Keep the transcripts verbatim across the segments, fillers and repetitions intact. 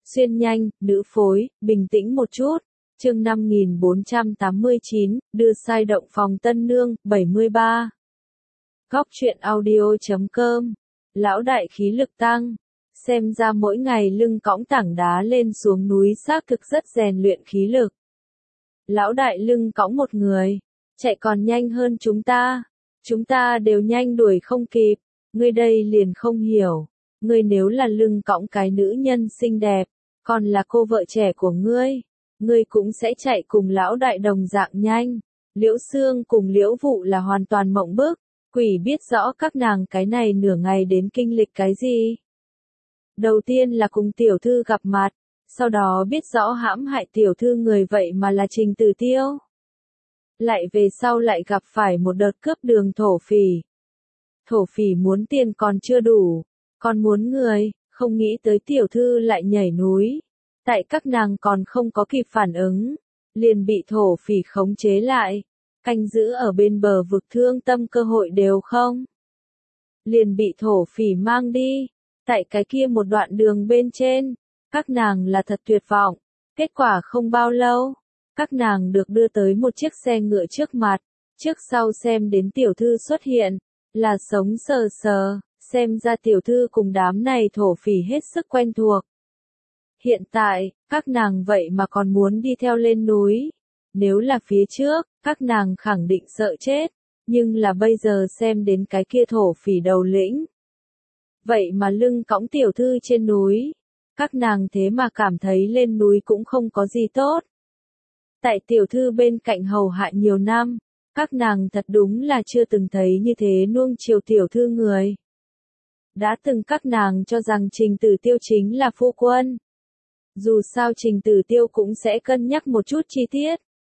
Xuyên nhanh, nữ phối, bình tĩnh một chút. Chương năm nghìn bốn trăm tám mươi chín, đưa sai động phòng tân nương, bảy mươi ba. Góc truyện audio chấm com. Lão đại khí lực tăng. Xem ra mỗi ngày lưng cõng tảng đá lên xuống núi xác thực rất rèn luyện khí lực. Lão đại lưng cõng một người, chạy còn nhanh hơn chúng ta. Chúng ta đều nhanh đuổi không kịp. Ngươi đây liền không hiểu. Ngươi nếu là lưng cõng cái nữ nhân xinh đẹp, còn là cô vợ trẻ của ngươi, ngươi cũng sẽ chạy cùng lão đại đồng dạng nhanh. Liễu Xương cùng Liễu Vụ là hoàn toàn mộng bức, quỷ biết rõ các nàng cái này nửa ngày đến kinh lịch cái gì. Đầu tiên là cùng tiểu thư gặp mặt, sau đó biết rõ hãm hại tiểu thư người vậy mà là Trình Tử Tiêu. Lại về sau lại gặp phải một đợt cướp đường thổ phỉ. Thổ phỉ muốn tiền còn chưa đủ, còn muốn người, không nghĩ tới tiểu thư lại nhảy núi. Tại các nàng còn không có kịp phản ứng, liền bị thổ phỉ khống chế lại, canh giữ ở bên bờ vực thương tâm cơ hội đều không. Liền bị thổ phỉ mang đi, tại cái kia một đoạn đường bên trên, các nàng là thật tuyệt vọng, kết quả không bao lâu, các nàng được đưa tới một chiếc xe ngựa trước mặt, trước sau xem đến tiểu thư xuất hiện, là sống sờ sờ, xem ra tiểu thư cùng đám này thổ phỉ hết sức quen thuộc. Hiện tại, các nàng vậy mà còn muốn đi theo lên núi. Nếu là phía trước, các nàng khẳng định sợ chết, nhưng là bây giờ xem đến cái kia thổ phỉ đầu lĩnh. Vậy mà lưng cõng tiểu thư trên núi, các nàng thế mà cảm thấy lên núi cũng không có gì tốt. Tại tiểu thư bên cạnh hầu hạ nhiều năm, các nàng thật đúng là chưa từng thấy như thế nuông chiều tiểu thư người. Đã từng các nàng cho rằng Trình Tử Tiêu chính là phu quân. Dù sao Trình Tử Tiêu cũng sẽ cân nhắc một chút chi tiết.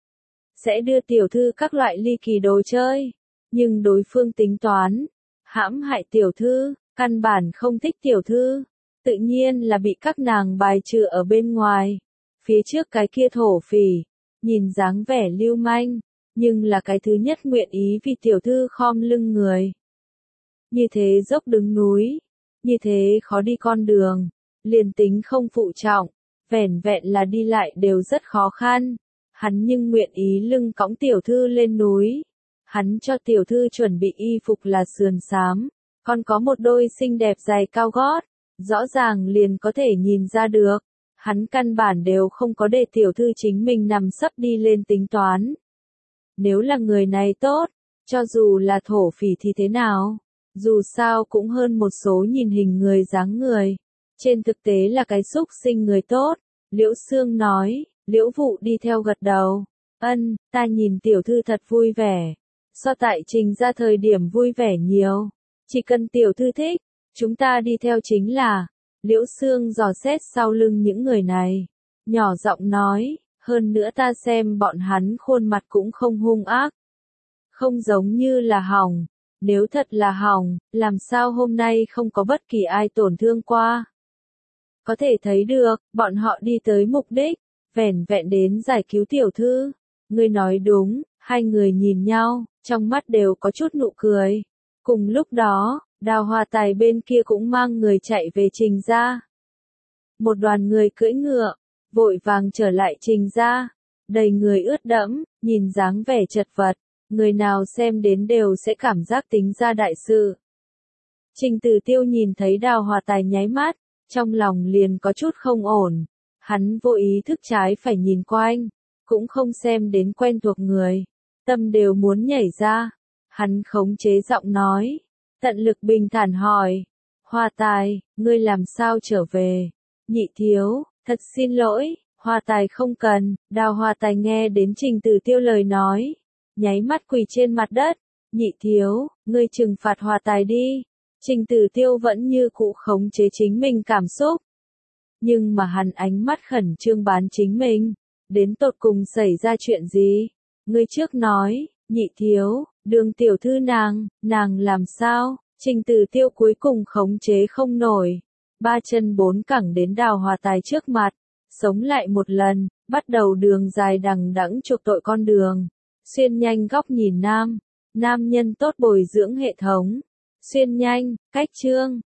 Sẽ đưa tiểu thư các loại ly kỳ đồ chơi. Nhưng đối phương tính toán, hãm hại tiểu thư, căn bản không thích tiểu thư. Tự nhiên là bị các nàng bài trừ ở bên ngoài. Phía trước cái kia thổ phỉ, nhìn dáng vẻ lưu manh, nhưng là cái thứ nhất nguyện ý vì tiểu thư khom lưng người. Như thế dốc đứng núi, như thế khó đi con đường, liền tính không phụ trọng, vẻn vẹn là đi lại đều rất khó khăn. Hắn nhưng nguyện ý lưng cõng tiểu thư lên núi. Hắn cho tiểu thư chuẩn bị y phục là sườn xám, còn có một đôi xinh đẹp giày cao gót, rõ ràng liền có thể nhìn ra được. Hắn căn bản đều không có để tiểu thư chính mình nằm sấp đi lên tính toán. Nếu là người này tốt, cho dù là thổ phỉ thì thế nào? Dù sao cũng hơn một số nhìn hình người dáng người. Trên thực tế là cái xúc sinh người tốt. Liễu Xương nói, Liễu Vụ đi theo gật đầu. Ân, ta nhìn tiểu thư thật vui vẻ. So tại Trình ra thời điểm vui vẻ nhiều. Chỉ cần tiểu thư thích, chúng ta đi theo chính là. Liễu Xương dò xét sau lưng những người này. Nhỏ giọng nói, hơn nữa ta xem bọn hắn khuôn mặt cũng không hung ác. Không giống như là hỏng. Nếu thật là hỏng, làm sao hôm nay không có bất kỳ ai tổn thương qua? Có thể thấy được, bọn họ đi tới mục đích, vẻn vẹn đến giải cứu tiểu thư. Ngươi nói đúng, hai người nhìn nhau, trong mắt đều có chút nụ cười. Cùng lúc đó, Đào Hoa Tài bên kia cũng mang người chạy về Trình ra. Một đoàn người cưỡi ngựa, vội vàng trở lại Trình ra, đầy người ướt đẫm, nhìn dáng vẻ chật vật. Người nào xem đến đều sẽ cảm giác tính ra đại sự. Trình Tử Tiêu nhìn thấy Đào Hoa Tài nháy mắt, trong lòng liền có chút không ổn. Hắn vô ý thức trái phải nhìn quanh, cũng không xem đến quen thuộc người. Tâm đều muốn nhảy ra. Hắn khống chế giọng nói, tận lực bình thản hỏi. Hoa Tài, ngươi làm sao trở về? Nhị thiếu, thật xin lỗi, Hoa Tài không cần. Đào Hoa Tài nghe đến Trình Tử Tiêu lời nói, nháy mắt quỳ trên mặt đất. Nhị thiếu, ngươi trừng phạt Hoa Tài đi. Trình Tử Tiêu vẫn như cũ khống chế chính mình cảm xúc. Nhưng mà hắn ánh mắt khẩn trương bán chính mình. Đến tột cùng xảy ra chuyện gì? Ngươi trước nói, nhị thiếu, Đường tiểu thư nàng, nàng làm sao? Trình Tử Tiêu cuối cùng khống chế không nổi. Ba chân bốn cẳng đến Đào Hoa Tài trước mặt. Sống lại một lần, bắt đầu đường dài đằng đẵng chuộc tội con đường. Xuyên nhanh góc nhìn nam. Nam nhân tốt bồi dưỡng hệ thống. Xuyên nhanh, cách chương.